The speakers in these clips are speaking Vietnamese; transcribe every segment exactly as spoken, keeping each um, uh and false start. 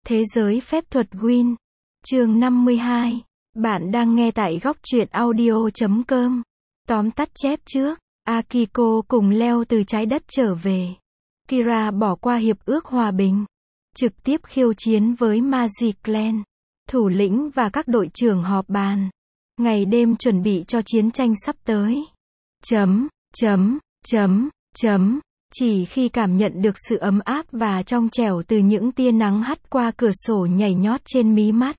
Thế giới phép thuật Gwyn. Chương năm mươi hai. Bạn đang nghe tại góc truyện audio chấm com. Tóm tắt chép trước. Akiko cùng Leo từ trái đất trở về. Kira bỏ qua hiệp ước hòa bình. Trực tiếp khiêu chiến với Magicland. Thủ lĩnh và các đội trưởng họp bàn. Ngày đêm chuẩn bị cho chiến tranh sắp tới. Chấm, chấm, chấm, chấm. Chỉ khi cảm nhận được sự ấm áp và trong trẻo từ những tia nắng hắt qua cửa sổ nhảy nhót trên mí mắt,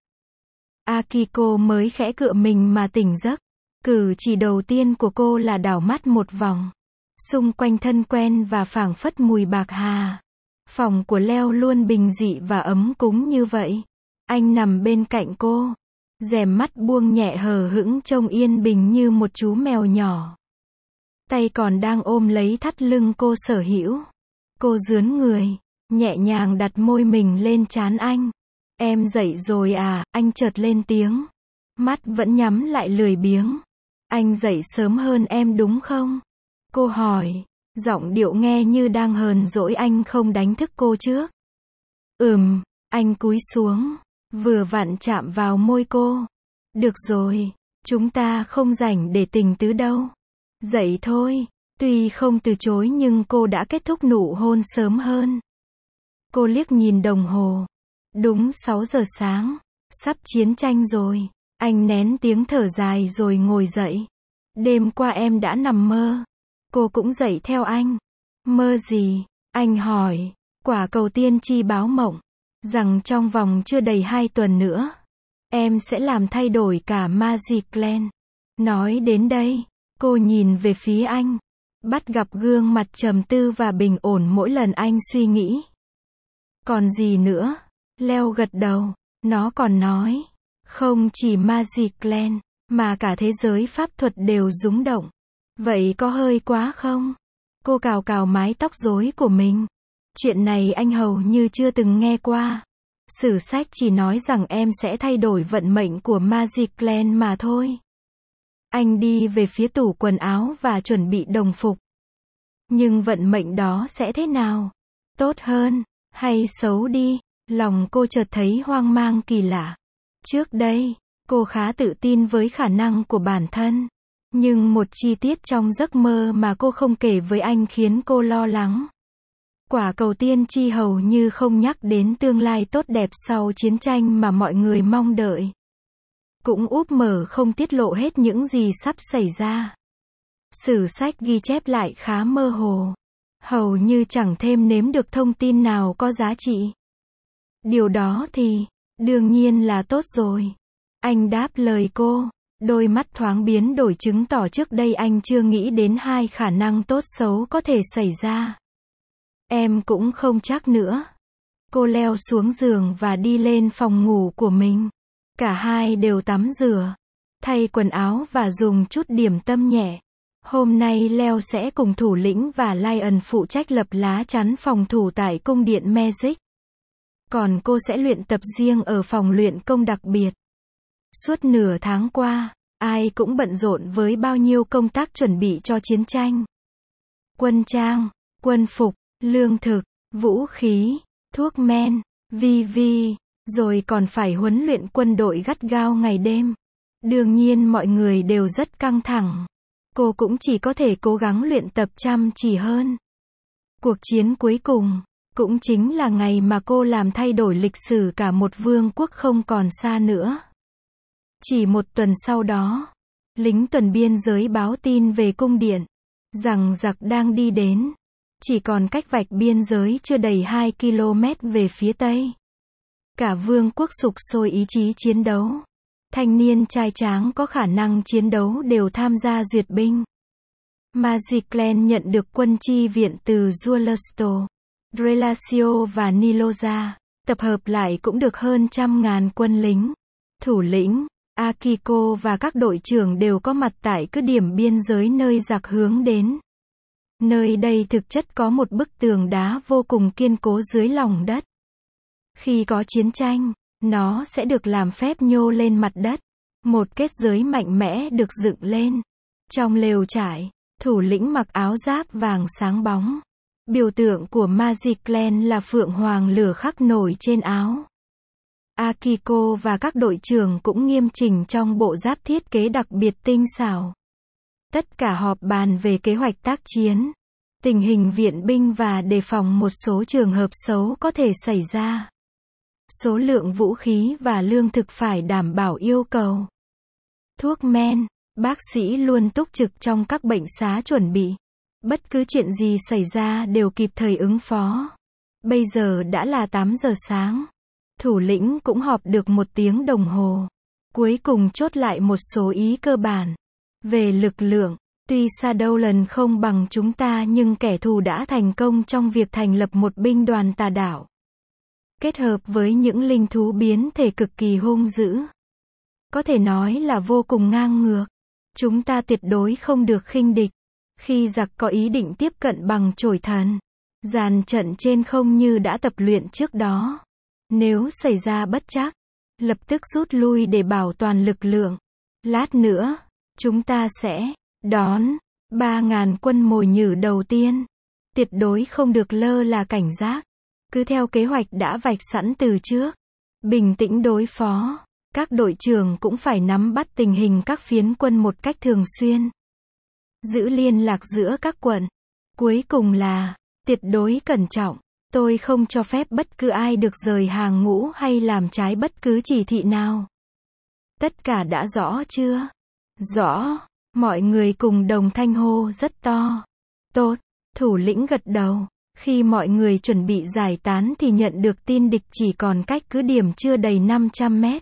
Akiko mới khẽ cựa mình mà tỉnh giấc. Cử chỉ đầu tiên của cô là đảo mắt một vòng. Xung quanh thân quen và phảng phất mùi bạc hà. Phòng của Leo luôn bình dị và ấm cúng như vậy. Anh nằm bên cạnh cô. Rèm mắt buông nhẹ hờ hững trông yên bình như một chú mèo nhỏ. Tay còn đang ôm lấy thắt lưng cô sở hữu. Cô rướn người, nhẹ nhàng đặt môi mình lên trán anh. Em dậy rồi à, anh chợt lên tiếng. Mắt vẫn nhắm lại lười biếng. Anh dậy sớm hơn em đúng không? Cô hỏi, giọng điệu nghe như đang hờn dỗi anh không đánh thức cô trước. Ừm, anh cúi xuống, vừa vặn chạm vào môi cô. Được rồi, chúng ta không rảnh để tình tứ đâu. Dậy thôi. Tuy không từ chối nhưng cô đã kết thúc nụ hôn sớm hơn. Cô liếc nhìn đồng hồ. Đúng sáu giờ sáng. Sắp chiến tranh rồi. Anh nén tiếng thở dài rồi ngồi dậy. Đêm qua em đã nằm mơ. Cô cũng dậy theo anh. Mơ gì? Anh hỏi. Quả cầu tiên tri báo mộng. Rằng trong vòng chưa đầy hai tuần nữa, em sẽ làm thay đổi cả Magicland. Nói đến đây, cô nhìn về phía anh. Bắt gặp gương mặt trầm tư và bình ổn mỗi lần anh suy nghĩ. Còn gì nữa? Leo gật đầu. Nó còn nói. Không chỉ Magicland, mà cả thế giới pháp thuật đều rúng động. Vậy có hơi quá không? Cô cào cào mái tóc rối của mình. Chuyện này anh hầu như chưa từng nghe qua. Sử sách chỉ nói rằng em sẽ thay đổi vận mệnh của Magicland mà thôi. Anh đi về phía tủ quần áo và chuẩn bị đồng phục. Nhưng vận mệnh đó sẽ thế nào? Tốt hơn, hay xấu đi? Lòng cô chợt thấy hoang mang kỳ lạ. Trước đây, cô khá tự tin với khả năng của bản thân. Nhưng một chi tiết trong giấc mơ mà cô không kể với anh khiến cô lo lắng. Quả cầu tiên tri hầu như không nhắc đến tương lai tốt đẹp sau chiến tranh mà mọi người mong đợi. Cũng úp mở không tiết lộ hết những gì sắp xảy ra. Sử sách ghi chép lại khá mơ hồ. Hầu như chẳng thêm nếm được thông tin nào có giá trị. Điều đó thì, đương nhiên là tốt rồi. Anh đáp lời cô. Đôi mắt thoáng biến đổi chứng tỏ trước đây anh chưa nghĩ đến hai khả năng tốt xấu có thể xảy ra. Em cũng không chắc nữa. Cô leo xuống giường và đi lên phòng ngủ của mình. Cả hai đều tắm rửa, thay quần áo và dùng chút điểm tâm nhẹ. Hôm nay Leo sẽ cùng thủ lĩnh và Lion phụ trách lập lá chắn phòng thủ tại cung điện Magic. Còn cô sẽ luyện tập riêng ở phòng luyện công đặc biệt. Suốt nửa tháng qua, ai cũng bận rộn với bao nhiêu công tác chuẩn bị cho chiến tranh. Quân trang, quân phục, lương thực, vũ khí, thuốc men, vi vi, rồi còn phải huấn luyện quân đội gắt gao ngày đêm. Đương nhiên mọi người đều rất căng thẳng. Cô cũng chỉ có thể cố gắng luyện tập chăm chỉ hơn. Cuộc chiến cuối cùng, cũng chính là ngày mà cô làm thay đổi lịch sử cả một vương quốc không còn xa nữa. Chỉ một tuần sau đó, lính tuần biên giới báo tin về cung điện, rằng giặc đang đi đến. Chỉ còn cách vạch biên giới chưa đầy hai ki lô mét về phía tây. Cả vương quốc sục sôi ý chí chiến đấu. Thanh niên trai tráng có khả năng chiến đấu đều tham gia duyệt binh. Magicland nhận được quân chi viện từ Giulisto, Relatio và Niloza. Tập hợp lại cũng được hơn trăm ngàn quân lính. Thủ lĩnh, Akiko và các đội trưởng đều có mặt tại cứ điểm biên giới nơi giặc hướng đến. Nơi đây thực chất có một bức tường đá vô cùng kiên cố dưới lòng đất. Khi có chiến tranh, nó sẽ được làm phép nhô lên mặt đất. Một kết giới mạnh mẽ được dựng lên. Trong lều trại, thủ lĩnh mặc áo giáp vàng sáng bóng. Biểu tượng của Magicland là phượng hoàng lửa khắc nổi trên áo. Akiko và các đội trưởng cũng nghiêm chỉnh trong bộ giáp thiết kế đặc biệt tinh xảo. Tất cả họp bàn về kế hoạch tác chiến, tình hình viện binh và đề phòng một số trường hợp xấu có thể xảy ra. Số lượng vũ khí và lương thực phải đảm bảo yêu cầu. Thuốc men, bác sĩ luôn túc trực trong các bệnh xá chuẩn bị. Bất cứ chuyện gì xảy ra đều kịp thời ứng phó. Bây giờ đã là tám giờ sáng. Thủ lĩnh cũng họp được một tiếng đồng hồ. Cuối cùng chốt lại một số ý cơ bản. Về lực lượng, tuy Shadowland không bằng chúng ta nhưng kẻ thù đã thành công trong việc thành lập một binh đoàn tà đạo. Kết hợp với những linh thú biến thể cực kỳ hung dữ. Có thể nói là vô cùng ngang ngược. Chúng ta tuyệt đối không được khinh địch. Khi giặc có ý định tiếp cận bằng chổi thần, dàn trận trên không như đã tập luyện trước đó. Nếu xảy ra bất trắc, lập tức rút lui để bảo toàn lực lượng. Lát nữa, chúng ta sẽ đón ba ngàn quân mồi nhử đầu tiên. Tuyệt đối không được lơ là cảnh giác. Cứ theo kế hoạch đã vạch sẵn từ trước. Bình tĩnh đối phó. Các đội trưởng cũng phải nắm bắt tình hình các phiến quân một cách thường xuyên. Giữ liên lạc giữa các quận. Cuối cùng là, tuyệt đối cẩn trọng. Tôi không cho phép bất cứ ai được rời hàng ngũ hay làm trái bất cứ chỉ thị nào. Tất cả đã rõ chưa? Rõ. Mọi người cùng đồng thanh hô rất to. Tốt. Thủ lĩnh gật đầu. Khi mọi người chuẩn bị giải tán thì nhận được tin địch chỉ còn cách cứ điểm chưa đầy năm trăm mét.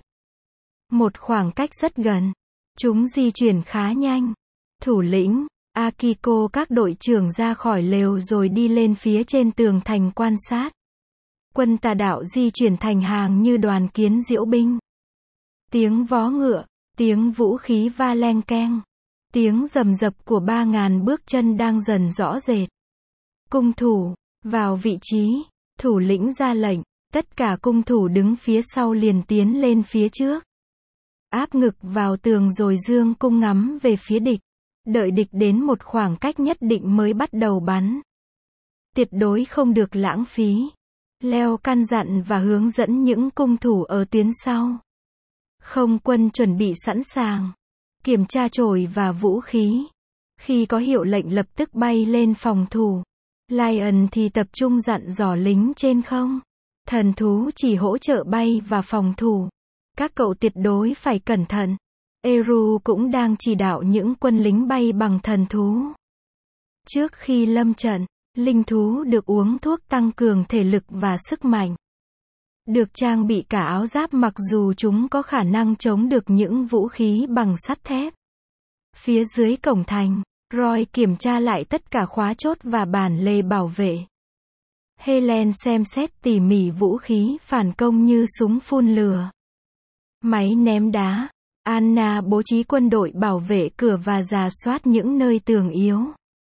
Một khoảng cách rất gần. Chúng di chuyển khá nhanh. Thủ lĩnh, Akiko các đội trưởng ra khỏi lều rồi đi lên phía trên tường thành quan sát. Quân tà đạo di chuyển thành hàng như đoàn kiến diễu binh. Tiếng vó ngựa, tiếng vũ khí va leng keng. Tiếng rầm rập của ba ngàn bước chân đang dần rõ rệt. Cung thủ, vào vị trí, thủ lĩnh ra lệnh, tất cả cung thủ đứng phía sau liền tiến lên phía trước. Áp ngực vào tường rồi dương cung ngắm về phía địch. Đợi địch đến một khoảng cách nhất định mới bắt đầu bắn. Tuyệt đối không được lãng phí. Leo căn dặn và hướng dẫn những cung thủ ở tuyến sau. Không quân chuẩn bị sẵn sàng. Kiểm tra chổi và vũ khí. Khi có hiệu lệnh lập tức bay lên phòng thủ. Lion thì tập trung dặn dò lính trên không. Thần thú chỉ hỗ trợ bay và phòng thủ. Các cậu tuyệt đối phải cẩn thận. Eru cũng đang chỉ đạo những quân lính bay bằng thần thú. Trước khi lâm trận, linh thú được uống thuốc tăng cường thể lực và sức mạnh. Được trang bị cả áo giáp mặc dù chúng có khả năng chống được những vũ khí bằng sắt thép. Phía dưới cổng thành, Roy kiểm tra lại tất cả khóa chốt và bản lề bảo vệ. Helen xem xét tỉ mỉ vũ khí phản công như súng phun lửa, máy ném đá. Anna bố trí quân đội bảo vệ cửa và rà soát những nơi tường yếu,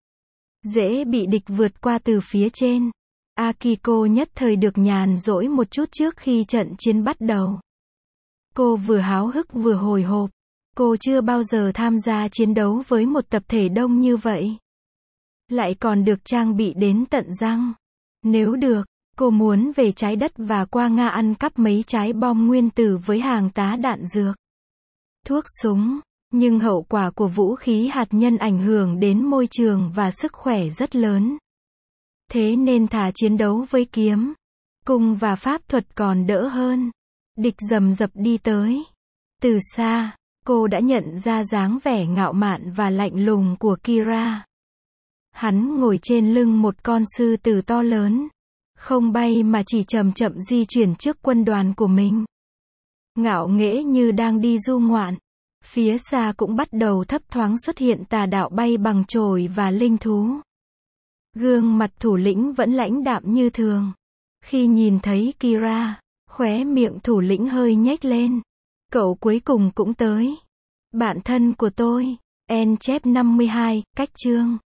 dễ bị địch vượt qua từ phía trên. Akiko nhất thời được nhàn rỗi một chút trước khi trận chiến bắt đầu. Cô vừa háo hức vừa hồi hộp. Cô chưa bao giờ tham gia chiến đấu với một tập thể đông như vậy. Lại còn được trang bị đến tận răng. Nếu được, cô muốn về trái đất và qua Nga ăn cắp mấy trái bom nguyên tử với hàng tá đạn dược, thuốc súng. Nhưng hậu quả của vũ khí hạt nhân ảnh hưởng đến môi trường và sức khỏe rất lớn. Thế nên thà chiến đấu với kiếm, cung và pháp thuật còn đỡ hơn. Địch rầm rập đi tới. Từ xa, cô đã nhận ra dáng vẻ ngạo mạn và lạnh lùng của Kira. Hắn ngồi trên lưng một con sư tử to lớn. Không bay mà chỉ chậm chậm di chuyển trước quân đoàn của mình. Ngạo nghễ như đang đi du ngoạn. Phía xa cũng bắt đầu thấp thoáng xuất hiện tà đạo bay bằng chổi và linh thú. Gương mặt thủ lĩnh vẫn lãnh đạm như thường. Khi nhìn thấy Kira, khóe miệng thủ lĩnh hơi nhếch lên. Cậu cuối cùng cũng tới. Bạn thân của tôi, En chép năm mươi hai, cách chương.